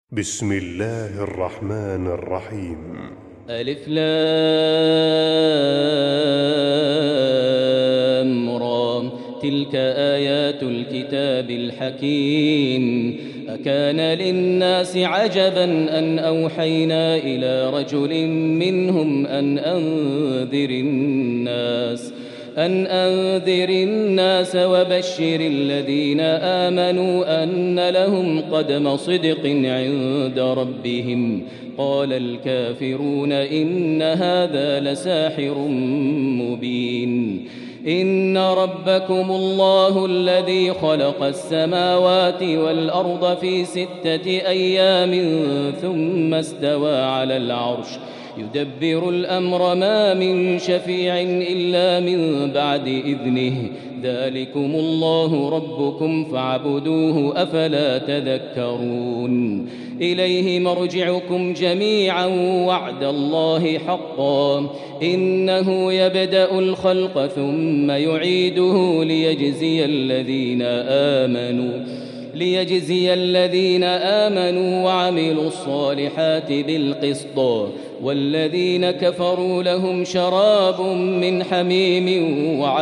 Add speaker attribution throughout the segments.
Speaker 1: بسم الله الرحمن الرحيم.
Speaker 2: ألف لام را تلك آيات الكتاب الحكيم أكان للناس عجبا أن أوحينا إلى رجل منهم أن أنذر الناس وبشر الذين آمنوا أن لهم قدم صدق عند ربهم قال الكافرون إن هذا لساحر مبين إن ربكم الله الذي خلق السماوات والأرض في 6 أيام ثم استوى على العرش يدبر الأمر ما من شفيع إلا من بعد إذنه ذلكم الله ربكم فاعبدوه أفلا تذكرون إليه مرجعكم جميعا وعد الله حقا إنه يبدأ الخلق ثم يعيده ليجزي الذين آمنوا وعملوا الصالحات بالقسط والذين كفروا لهم شراب من حميم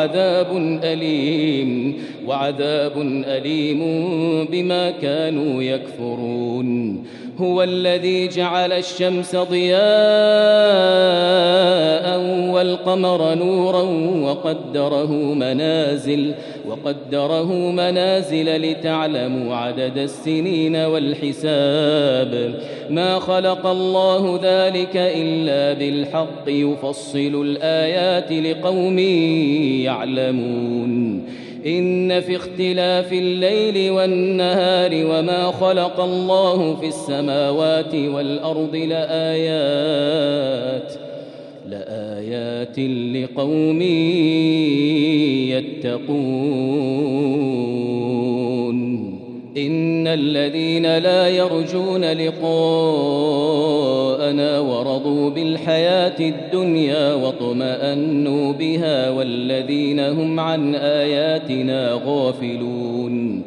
Speaker 2: وعذاب أليم بما كانوا يكفرون هو الذي جعل الشمس ضياء والقمر نورا وقدره منازل لتعلموا عدد السنين والحساب ما خلق الله ذلك إلا بالحق يفصل الآيات لقوم يعلمون إن في اختلاف الليل والنهار وما خلق الله في السماوات والأرض لآيات لقوم يتقون إن الذين لا يرجون لقاءنا ورضوا بالحياة الدنيا واطمأنوا بها والذين هم عن آياتنا غافلون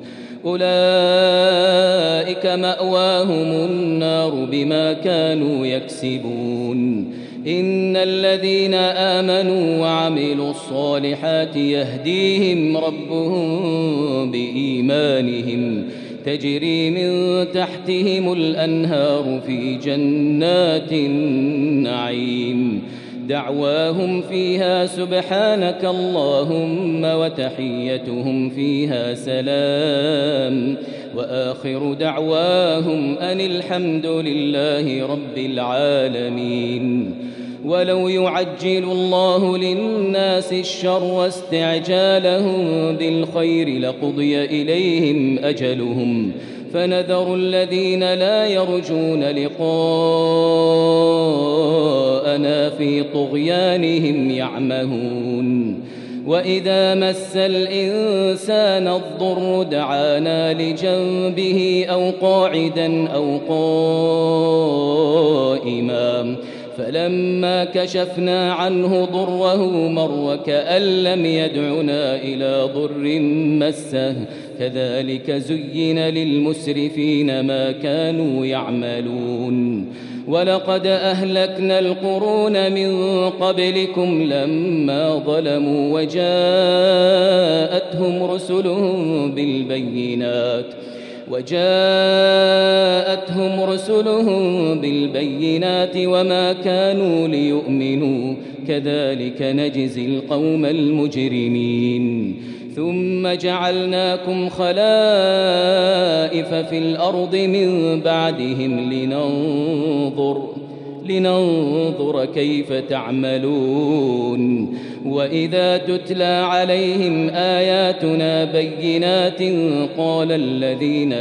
Speaker 2: أولئك مأواهم النار بما كانوا يكسبون إن الذين آمنوا وعملوا الصالحات يهديهم ربهم بإيمانهم تجري من تحتهم الأنهار في جنات النعيم دعواهم فيها سبحانك اللهم وتحيتهم فيها سلام وآخر دعواهم أن الحمد لله رب العالمين ولو يعجل الله للناس الشر واستعجالهم بالخير لقضي إليهم أجلهم فنذر الذين لا يرجون لقاءنا في طغيانهم يعمهون وإذا مس الإنسان الضر دعانا لجنبه أو قاعدا أو قائما فلما كشفنا عنه ضره مر كأن لم يدعنا إلى ضر مسه كذلك زين للمسرفين ما كانوا يعملون ولقد أهلكنا القرون من قبلكم لما ظلموا وجاءتهم رسلهم بالبينات وما كانوا ليؤمنوا كذلك نجزي القوم المجرمين ثم جعلناكم خلائف في الأرض من بعدهم لننظر كيف تعملون وإذا تتلى عليهم آياتنا بينات قال الذين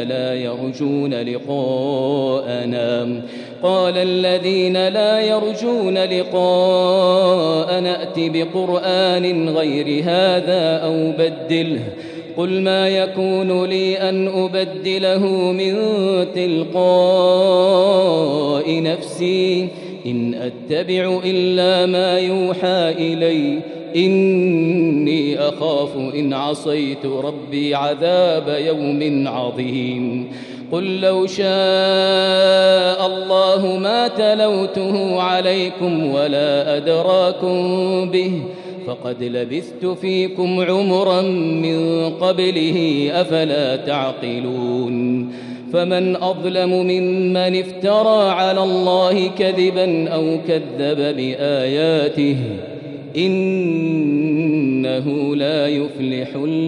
Speaker 2: لا يرجون لقاءنا ائت بقرآن غير هذا أو بدله قل ما يكون لي أن أبدله من تلقاء نفسي إن أتبع إلا ما يوحى إلي إني أخاف إن عصيت ربي عذاب يوم عظيم قل لو شاء الله ما تلوته عليكم ولا أدراكم به فقد لبثت فيكم عمرا من قبله أفلا تعقلون فمن أظلم ممن افترى على الله كذبا أو كذب بآياته إنه لا يفلح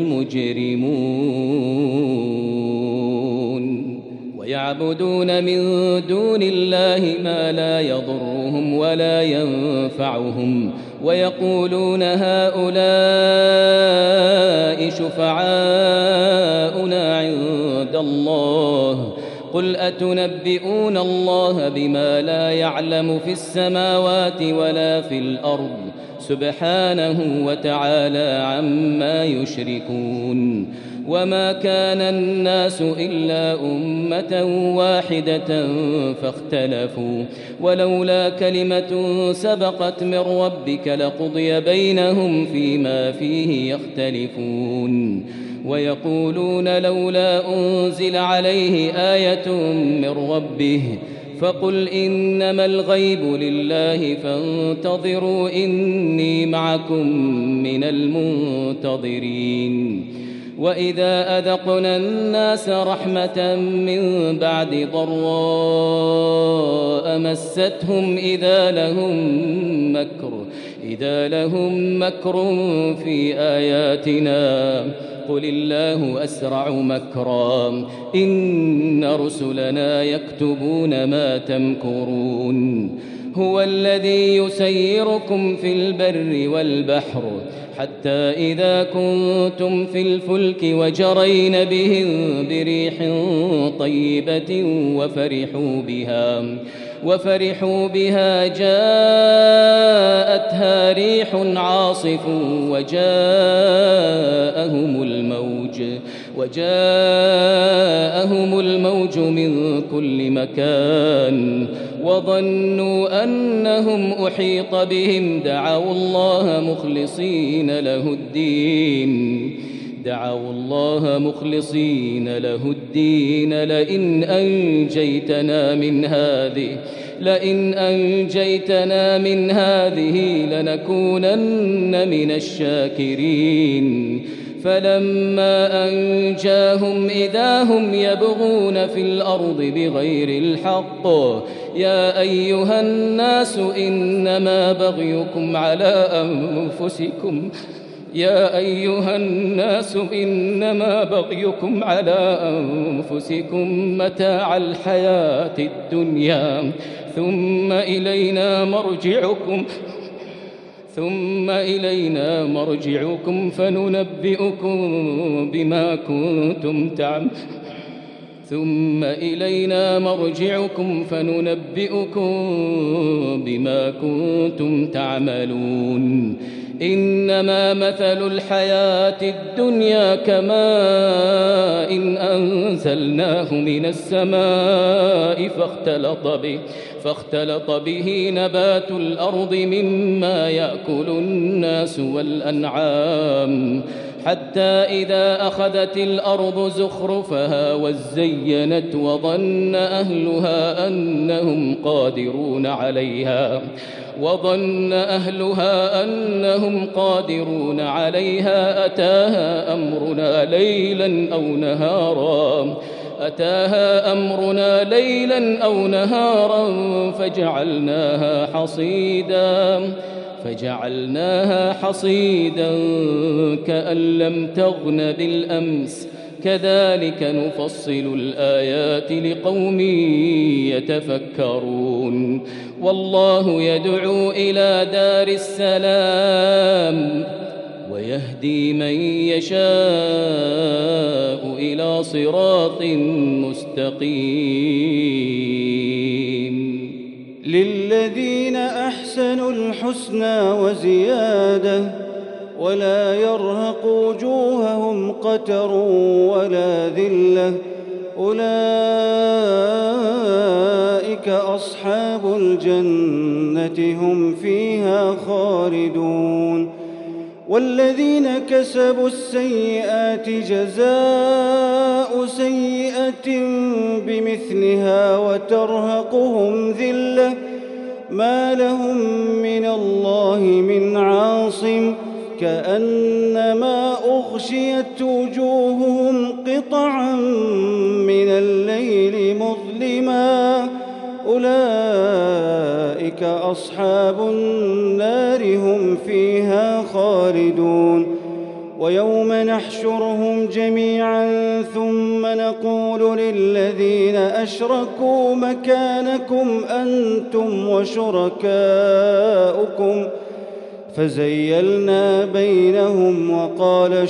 Speaker 2: المجرمون ويعبدون من دون الله ما لا يضرهم ولا ينفعهم ويقولون هؤلاء شفعاؤنا عند الله قل أتنبئون الله بما لا يعلم في السماوات ولا في الأرض سبحانه وتعالى عما يشركون وما كان الناس إلا أمة واحدة فاختلفوا ولولا كلمة سبقت من ربك لقضي بينهم فيما فيه يختلفون ويقولون لولا أنزل عليه آية من ربه فقل إنما الغيب لله فانتظروا إني معكم من المنتظرين وإذا أذقنا الناس رحمة من بعد ضراء مستهم إذا لهم مكر في آياتنا قل الله أسرع مكرا إن رسلنا يكتبون ما تمكرون هو الذي يسيركم في البر والبحر حتى إذا كنتم في الفلك وجرين بهم بريح طيبة وفرحوا بها جاءتها ريح عاصف وجاءهم الموج من كل مكان وظنوا أنهم أحيط بهم دعوا الله مخلصين له الدين لئن أنجيتنا من هذه لنكونن من الشاكرين فلما أنجاهم إذا هم يبغون في الأرض بغير الحق يا أيها الناس إنما بغيكم على أنفسكم متاع الحياة الدنيا ثم إلينا مرجعكم فننبئكم بما كنتم تعملون إنما مثل الحياة الدنيا كماء إن أنزلناه من السماء فاختلط به نبات الأرض مما يأكل الناس والأنعام حتى إذا أخذت الأرض زخرفها وزينت وظن أهلها أنهم قادرون عليها أتاها أمرنا ليلا أو نهارا فجعلناها حصيدا كأن لم تغن بالأمس كذلك نفصل الآيات لقوم يتفكرون والله يدعو إلى دار السلام ويهدي من يشاء إلى صراط مستقيم
Speaker 3: للذين أحسنوا الحسنى وزيادة ولا يرهق وجوههم قتر ولا ذلة أولئك أصحاب الجنة هم فيها خالدون والذين كسبوا السيئات جزاء جزاء سيئة بمثلها وترهقهم ذلة ما لهم من الله من عاصم كأنما أغشيت وجوههم قطعا من الليل مظلما أولئك أصحاب النار هم فيها خالدون ويوم نحشرهم جميعا ثم نقول للذين أشركوا مكانكم أنتم وشركاؤكم فزيلنا بينهم وقال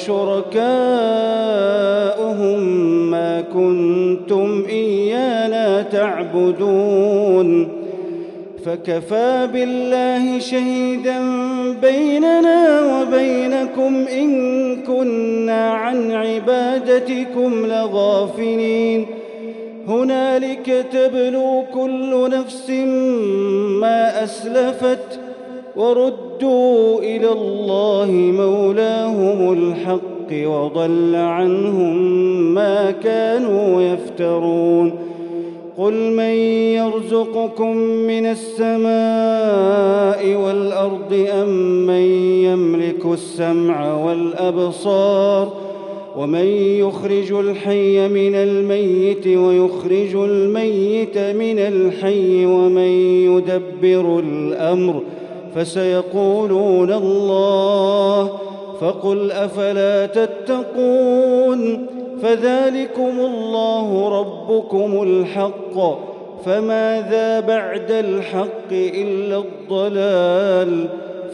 Speaker 3: شركاؤهم ما كنتم إيانا تعبدون فكفى بالله شهيدا بيننا وبينكم إن كنا عن عبادتكم لغافلين هنالك تبلو كل نفس ما أسلفت وردوا إلى الله مولاهم الحق وضل عنهم ما كانوا يفترون قل من يرزقكم من السماء والأرض أم من يملك السمع والأبصار ومن يخرج الحي من الميت ويخرج الميت من الحي ومن يدبر الأمر فسيقولون الله فقل أفلا تتقون فذلكم الله ربكم الحق فماذا بعد الحق إلا الضلال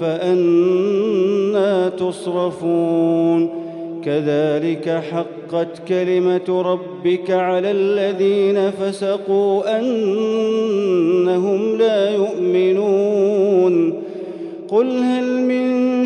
Speaker 3: فأنى تصرفون كذلك حقت كلمة ربك على الذين فسقوا أنهم لا يؤمنون قل هل من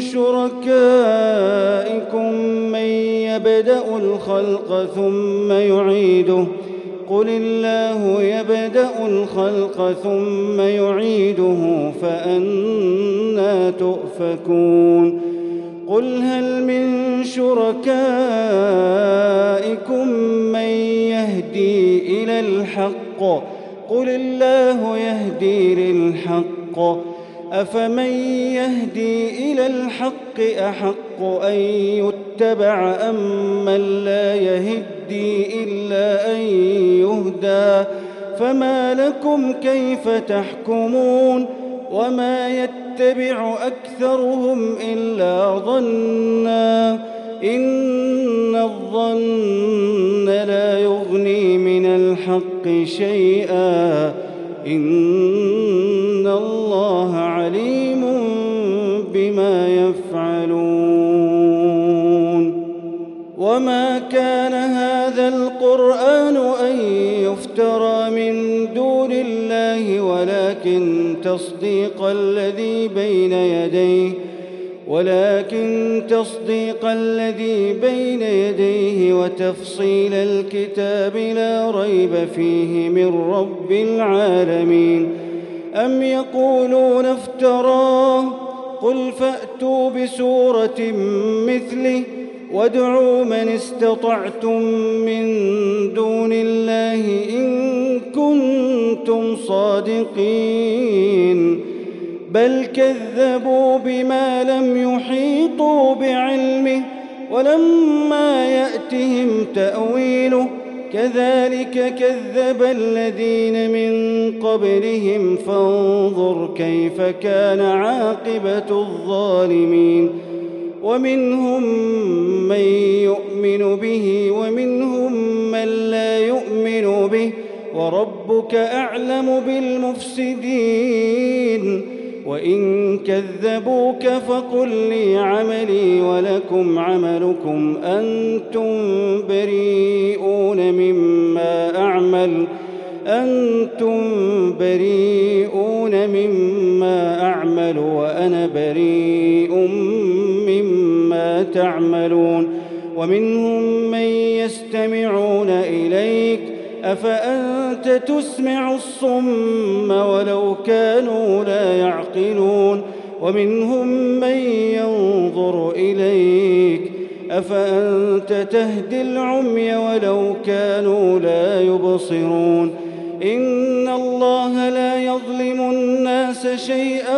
Speaker 3: شركائكم من يبدأ الخلق ثم يعيده قل الله يبدأ الخلق ثم يعيده فأنى تؤفكون قل هل من شركائكم من يهدي إلى الحق قل الله يهدي للحق أفمن يهدي إلى الحق أحق أن يتبع أم من لا يهدي إلا أن يهدى فما لكم كيف تحكمون وما يتبع أكثرهم إلا ظنا إن الظن لا يغني من الحق شيئا إن الله عليم بما يفعلون وما كان هذا القرآن أن يفترى من دون الله ولكن تصديق الذي بين يديه وتفصيل الكتاب لا ريب فيه من رب العالمين أم يقولون افتراه قل فأتوا بسورة مثله وادعوا من استطعتم من دون الله إن كنتم صادقين بل كذبوا بما لم يحيطوا بعلمه ولما يأتهم تأويله كذلك كذب الذين من قبلهم فانظر كيف كان عاقبة الظالمين ومنهم من يؤمن به ومنهم من لا يؤمن به وربك أعلم بالمفسدين وإن كذبوك فقل لي عملي ولكم عملكم أنتم بريئون مما أعمل وأنا بريء مما تعملون ومنهم من يستمعون إليك أفأنت تسمع الصم ولو كانوا لا يعقلون ومنهم من ينظر إليك أفأنت تهدي العمي ولو كانوا لا يبصرون إن الله لا يظلم الناس شيئا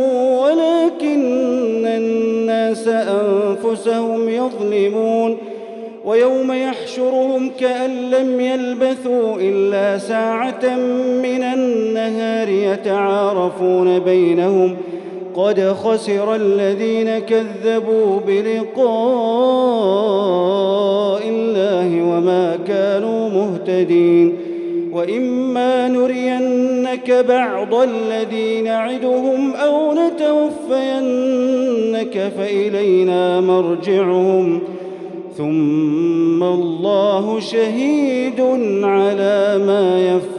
Speaker 3: ولكن الناس أنفسهم يظلمون ويوم يحشرهم كأن لم يلبثوا إلا ساعة من النهار يتعارفون بينهم قد خسر الذين كذبوا بلقاء الله وما كانوا مهتدين وإما نرينك بعض الذي نعدهم أو نتوفينك فإلينا مرجعهم ثم الله شهيد على ما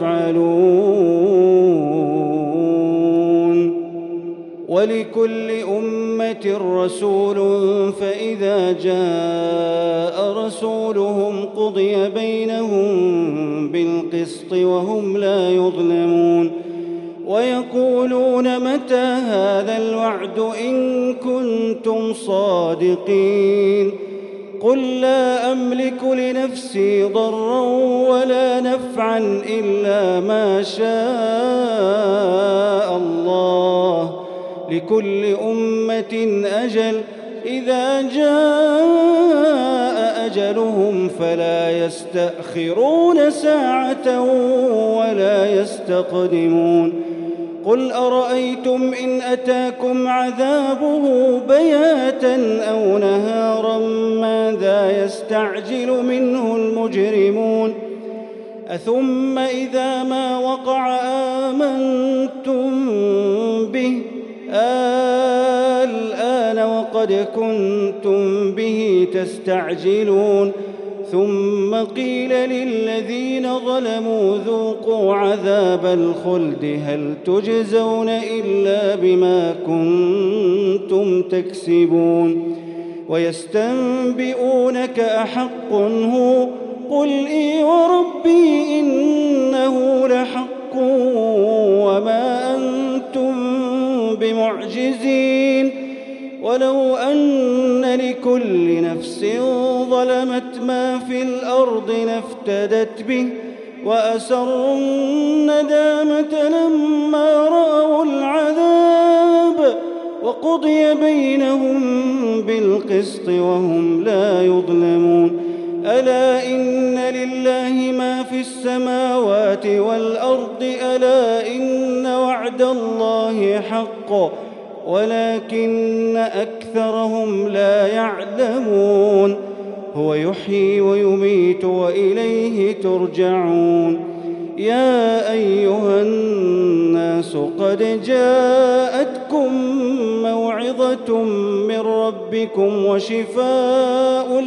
Speaker 3: يفعلون ولكل أمة رسول فإذا جاء رسولهم قضي بينهم بالقسط وهم لا يظلمون ويقولون متى هذا الوعد إن كنتم صادقين قل لا أملك لنفسي ضرا ولا نفعا إلا ما شاء الله لكل أمة أجل إذا جاء أجلهم فلا يستأخرون ساعة ولا يستقدمون قل أرأيتم إن أتاكم عذابه بياتا أو نهارا ماذا يستعجل منه المجرمون أثم إذا ما وقع آمنتم به الآن وقد كنتم به تستعجلون ثم قيل للذين ظلموا ذوقوا عذاب الخلد هل تجزون إلا بما كنتم تكسبون ويستنبئونك أحق هو قل إي وربي إنه لحق وما أنتم بمعجزين ولو أن لكل نفس ظلمت ما في الأرض لافتدت به وأسروا الندامة لما رأوا العذاب وقضي بينهم بالقسط وهم لا يظلمون ألا إن لله ما في السماوات والأرض ألا إن وعد الله حق ولكن أكثرهم لا يعلمون هو يحيي ويميت وإليه ترجعون يا أيها الناس قد جاءتكم موعظة من ربكم وشفاء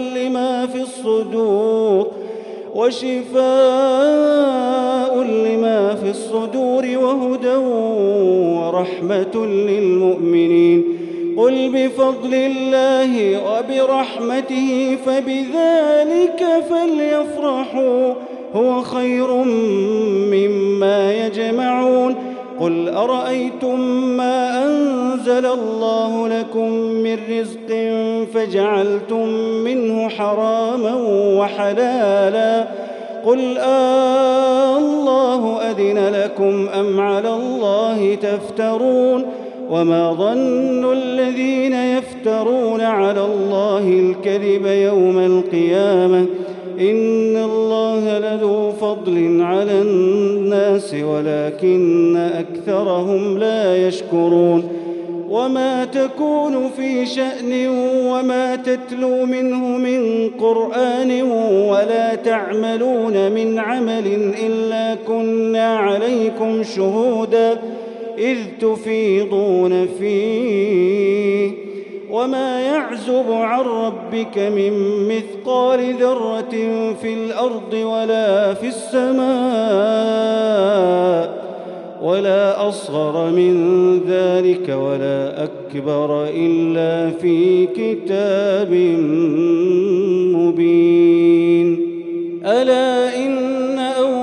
Speaker 3: لما في الصدور وهدى ورحمة للمؤمنين قل بفضل الله وبرحمته فبذلك فليفرحوا هو خير مما يجمعون قل أرأيتم ما أنزل الله لكم من رزق فجعلتم منه حراما وحلالا قل الله أذن لكم أم على الله تفترون وما ظن الذين يفترون على الله الكذب يوم القيامة إن الله لذو فضل على الناس ولكن أكثرهم لا يشكرون وما تكون في شأن وما تتلو منه من قرآن ولا تعملون من عمل إلا كنا عليكم شهودا إذ تفيضون فيه وما يعزب عن ربك من مثقال ذرة في الأرض ولا في السماء ولا أصغر من ذلك ولا أكبر إلا في كتاب مبين ألا إن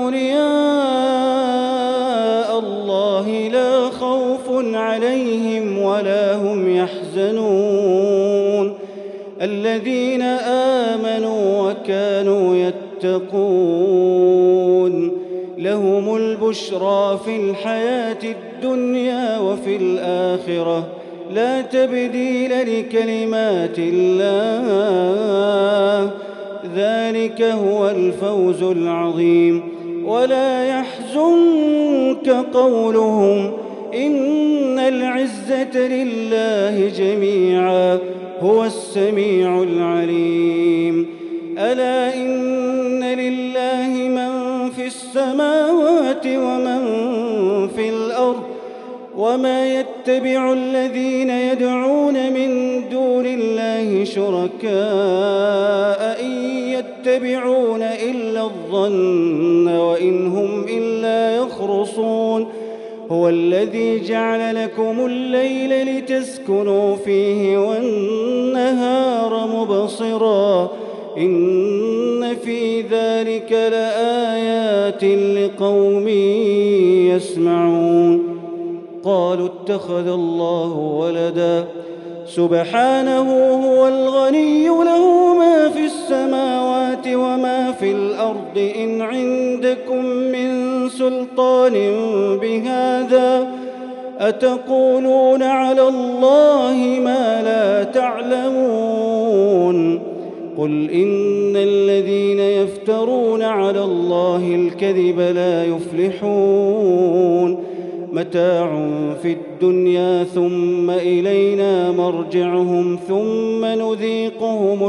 Speaker 3: أولياء الله لا خوف عليهم ولا هم يحزنون الذين آمنوا وكانوا يتقون لهم البشرى في الحياة الدنيا وفي الآخرة لا تبديل لكلمات الله ذلك هو الفوز العظيم ولا يحزنك قولهم إن العزة لله جميعا هو السميع العليم ألا إن لله من في السماوات ومن في الأرض وما يتبع الذين يدعون من دون الله شركاء إن يتبعون إلا الظن وإن هم إلا يخرصون هو الذي جعل لكم الليل لتسكنوا فيه والنهار مبصرا إن في ذلك لآيات لقوم يسمعون قالوا اتخذ الله ولدا سبحانه هو الغني له ما في السماوات وما في الأرض إن عندكم من سلطان بهذا أتقولون على الله ما لا تعلمون قل إن الذين يفترون على الله الكذب لا يفلحون متاع في الدنيا ثم إلينا مرجعهم ثم نذيقهم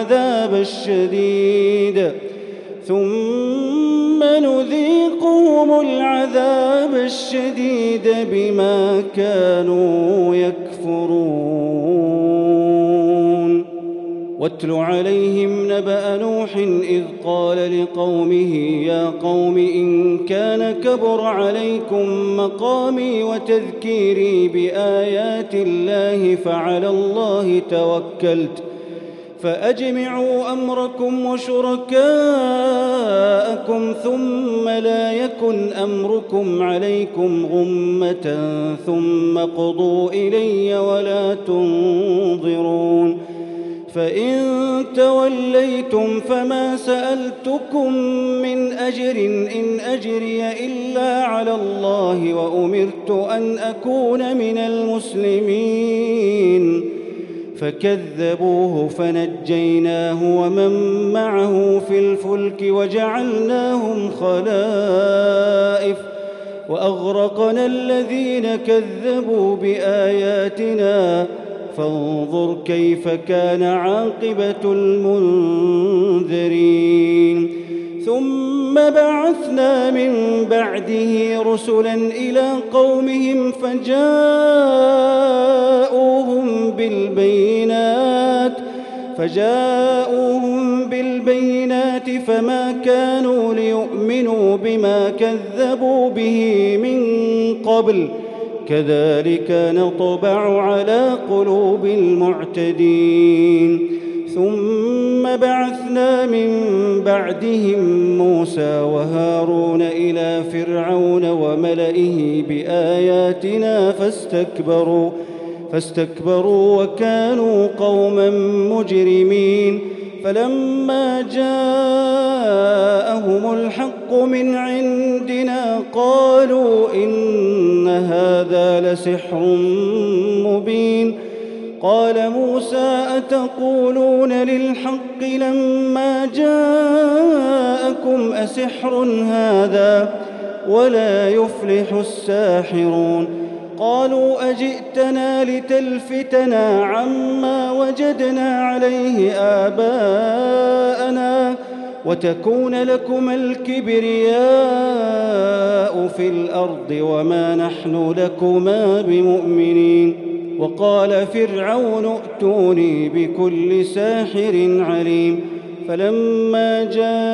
Speaker 3: العذاب الشديد بما كانوا يكفرون واتل عليهم نبأ نوح إذ قال لقومه يا قوم إن كان كبر عليكم مقامي وتذكيري بآيات الله فعلى الله توكلت فأجمعوا أمركم وشركاءكم ثم لا يكن أمركم عليكم غمة ثم قضوا إلي ولا تنظرون فإن توليتم فما سألتكم من أجر إن أجري إلا على الله وأمرت أن أكون من المسلمين فكذبوه فنجيناه ومن معه في الفلك وجعلناهم خلائف وأغرقنا الذين كذبوا بآياتنا فانظر كيف كان عاقبة المنذرين ثم بعثنا من بعده رسلا إلى قومهم فجاءوهم بالبينات فما كانوا ليؤمنوا بما كذبوا به من قبل كذلك نطبع على قلوب المعتدين ثم بعثنا من بعدهم موسى وهارون إلى فرعون وملئه بآياتنا فاستكبروا وكانوا قوما مجرمين فلما جاءهم الحق من عندنا قالوا إن هذا لسحر مبين قال موسى أتقولون للحق لما جاءكم أسحر هذا ولا يفلح الساحرون قالوا أجئتنا لتلفتنا عما وجدنا عليه آباءنا وتكون لكما الكبرياء في الأرض وما نحن لكما بمؤمنين وقال فرعون ائتوني بكل ساحر عليم فلما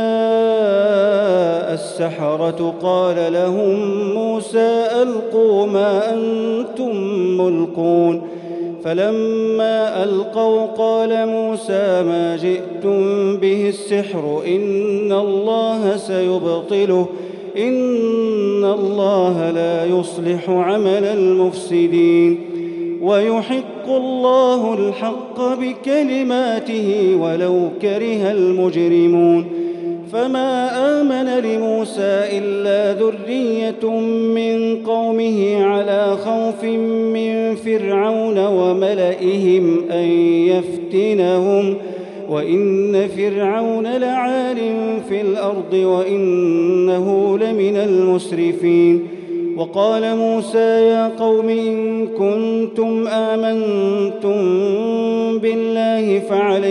Speaker 3: جاء السحرة قال لهم موسى ألقوا ما أنتم ملقون فلما ألقوا قال موسى ما جئتم به السحر إن الله سيبطله إن الله لا يصلح عمل المفسدين ويحق الله الحق بكلماته ولو كره المجرمون فما آمن لموسى إلا ذرية من قومه على خوف من فرعون وملئهم أن يفتنهم وإن فرعون لعال في الأرض وإنه لمن المسرفين وقال موسى يا قوم إن كنتم آمنتم بالله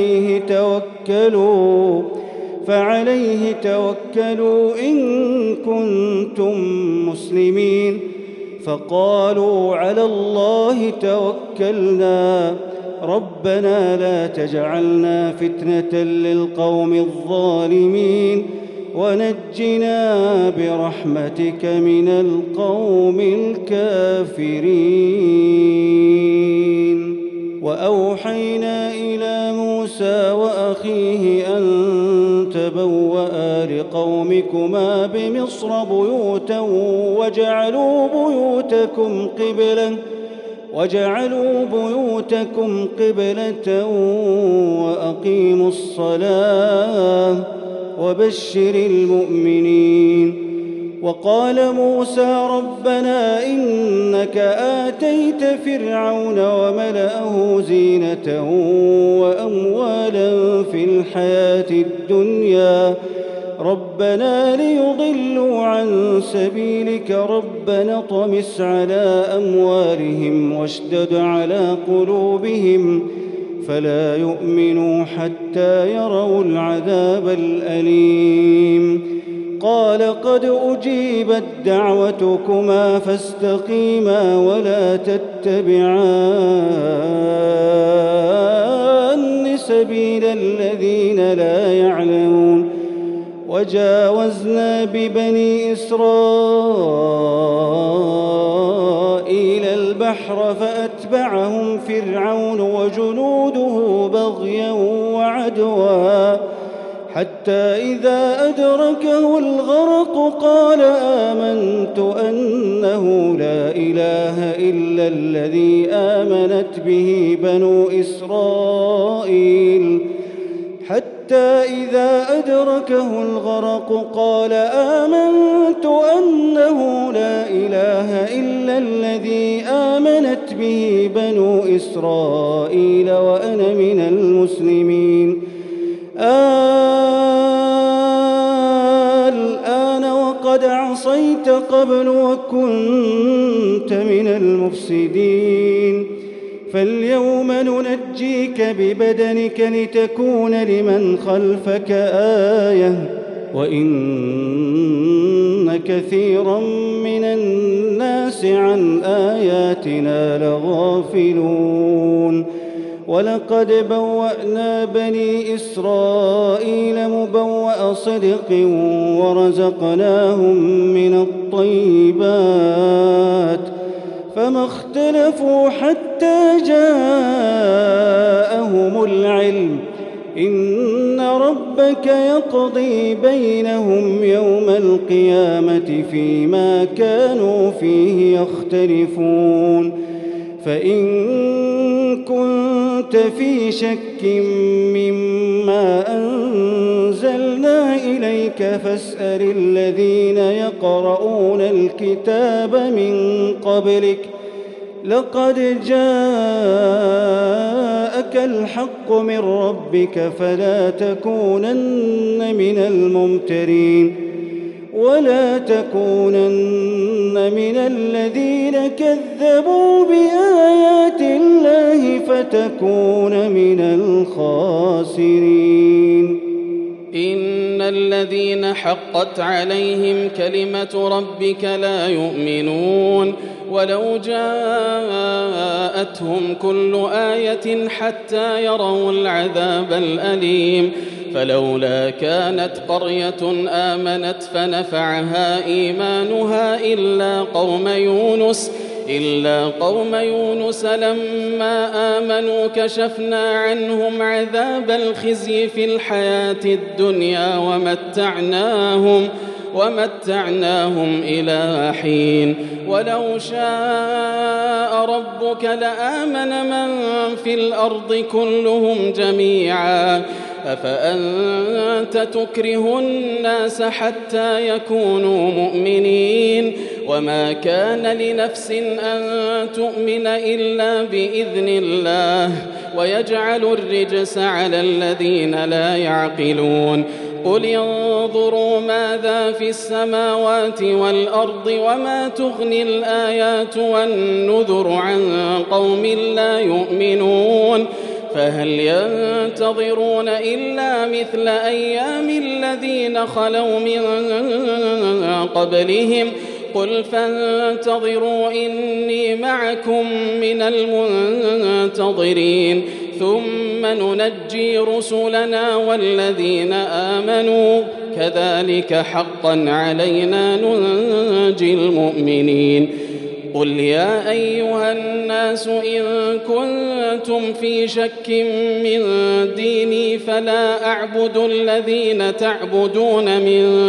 Speaker 3: فعليه توكلوا إن كنتم مسلمين فقالوا على الله توكلنا ربنا لا تجعلنا فتنة للقوم الظالمين ونجنا برحمتك من القوم الكافرين وأوحينا إلى موسى وأخيه أن تبوأ لقومكما بمصر بيوتا وجعلوا بيوتكم قبلة وأقيموا الصلاة وبشر المؤمنين وقال موسى ربنا إنك آتيت فرعون وملأه زينة وأموالا في الحياة الدنيا ربنا ليضلوا عن سبيلك ربنا اطمس على أموالهم واشدد على قلوبهم فلا يؤمنوا حتى يروا العذاب الأليم قال قد أجيبت دعوتكما فاستقيما ولا تتبعان سبيل الذين لا يعلمون وجاوزنا ببني إسرائيل البحر فأتبعهم فرعون وجنوده بغيا وعدوا حتى إذا أدركه الغرق قال آمنت أنه لا إله إلا الذي آمنت به بنو إسرائيل حتى إذا أدركه الغرق قال آمنت أنه لا إله إلا الذي آمنت به بنو إسرائيل وأنا من المسلمين الآن وقد عصيت قبل وكنت من المفسدين فاليوم ننجيك ببدنك لتكون لمن خلفك آية وإن كثيرا من الناس عن آياتنا لغافلون ولقد بوأنا بني إسرائيل مبوأ صدق ورزقناهم من الطيبات فما اختلفوا حتى جاءهم العلم إن ربك يقضي بينهم يوم القيامة فيما كانوا فيه يختلفون فإن كنت في شك مما أنزلنا إليك فاسأل الذين يقرؤون الكتاب من قبلك لقد جاءك الحق من ربك فلا تكونن من الممترين ولا تكونن من الذين كذبوا بآيات الله فتكون من الخاسرين
Speaker 2: إن الذين حقت عليهم كلمة ربك لا يؤمنون ولو جاءتهم كل آية حتى يروا العذاب الأليم فلولا كانت قرية آمنت فنفعها إيمانها إلا قوم يونس لما آمنوا كشفنا عنهم عذاب الخزي في الحياة الدنيا ومتعناهم إلى حين
Speaker 4: ولو شاء ربك لآمن من في الأرض كلهم جميعا أفأنت تكره الناس حتى يكونوا مؤمنين وما كان لنفس أن تؤمن إلا بإذن الله ويجعل الرجس على الذين لا يعقلون قل انظروا ماذا في السماوات والأرض وما تغني الآيات والنذر عن قوم لا يؤمنون فهل ينتظرون إلا مثل أيام الذين خلوا من قبلهم قل فانتظروا إني معكم من المنتظرين ثم ننجي رسلنا والذين آمنوا كذلك حقا علينا ننجي المؤمنين قل يا أيها الناس إن كنتم في شك من ديني فلا أعبد الذين تعبدون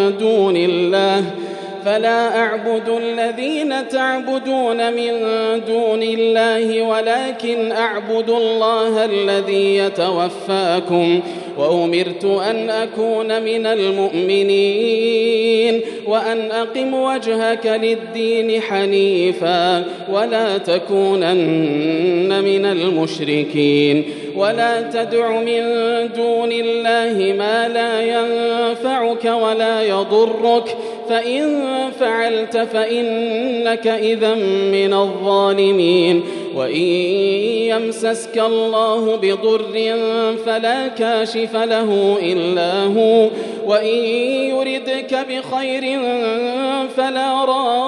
Speaker 4: من دون الله ولكن أعبد الله الذي يتوفاكم وأمرت أن أكون من المؤمنين وأن أقم وجهك للدين حنيفا ولا تكونن من المشركين ولا تدع من دون الله ما لا ينفعك ولا يضرك فإن فعلت فإنك إذا من الظالمين وإن يمسسك الله بضر فلا كاشف له إلا هو وإن يردك بخير فلا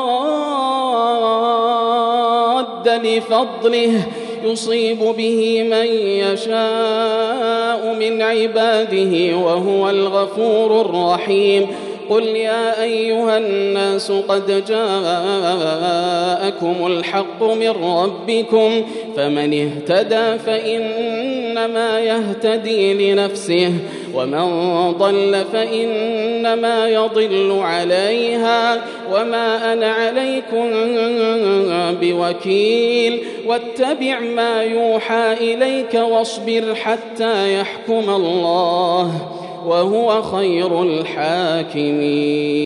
Speaker 4: راد لفضله يصيب به من يشاء من عباده وهو الغفور الرحيم قل يا أيها الناس قد جاءكم الحق من ربكم فمن اهتدى فإنما يهتدي لنفسه ومن ضل فإنما يضل عليها وما أنا عليكم بوكيل واتبع ما يوحى إليك واصبر حتى يحكم الله وهو خير الحاكمين.